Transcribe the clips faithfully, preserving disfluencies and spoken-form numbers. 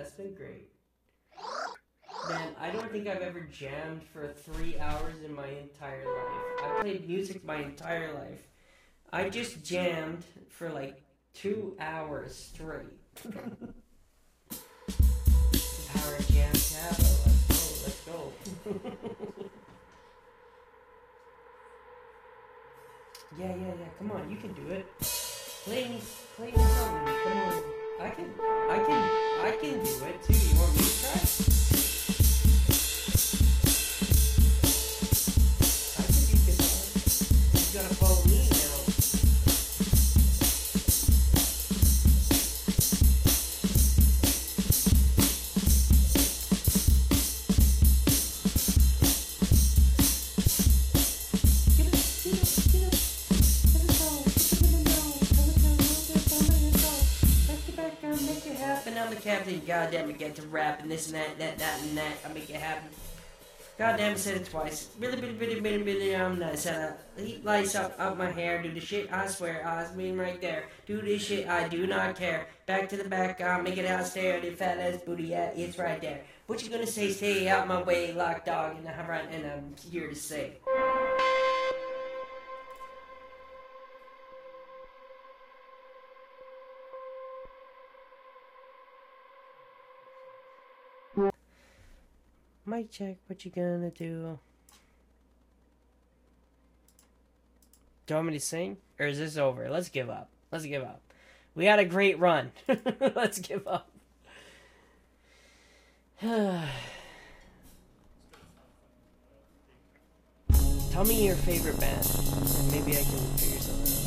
that's been great. Man, I don't think I've ever jammed for three hours in my entire life. I played music my entire life. I just jammed for like two hours straight. Power Jam Tablo. Let's go, let's go. Yeah, yeah, yeah. Come on, you can do it. Play me, play me something. Come on. I can, I can, I can do it too. You want me to try? I can do guitar. You gotta follow me now. I'm the captain, goddamn it, get to rap and this and that, that, that, and that. I make it happen. Goddamn, I said it twice. Really, really, really, really, really, I'm nice. Uh, heat lights up, up my hair. Do the shit, I swear. I was mean right there. Do this shit, I do not care. Back to the back, I'll make it out stare. The fat ass booty, yeah, it's right there. What you gonna say? Stay out my way, lock dog, and I'm right, and I'm here to say. Mic check, what you gonna do? Do you want me to sing? Or is this over? Let's give up. Let's give up. We had a great run. Let's give up. Tell me your favorite band, and maybe I can figure something out.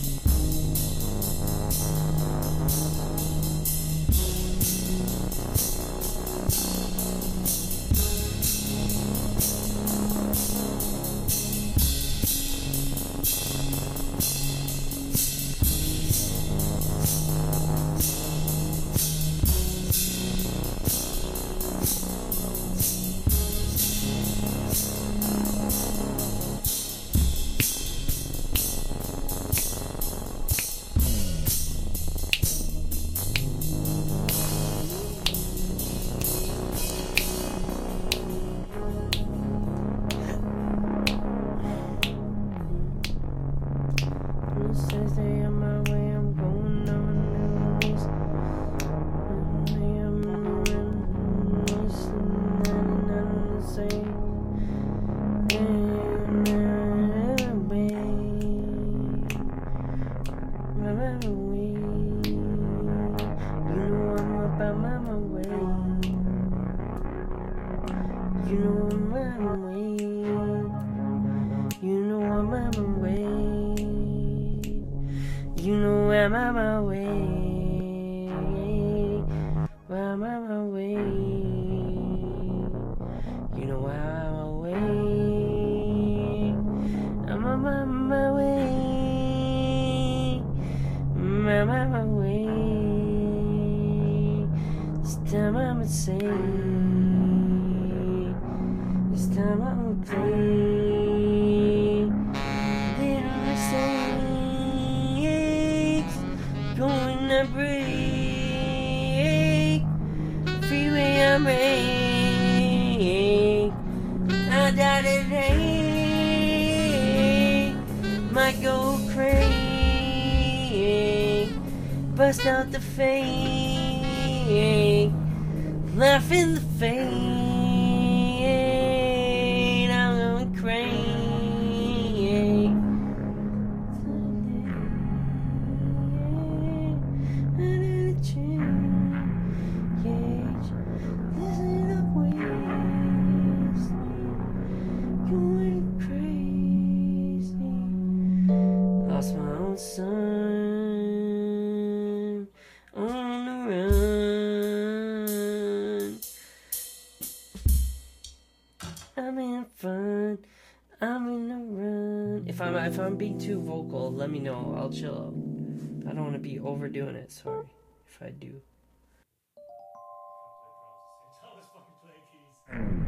Bust out the fake, laugh in the fade, I'm going crazy. Listen up, waste, going crazy. Lost my own son. If I'm if I'm being too vocal, let me know. I'll chill out. I don't want to be overdoing it. Sorry if I do.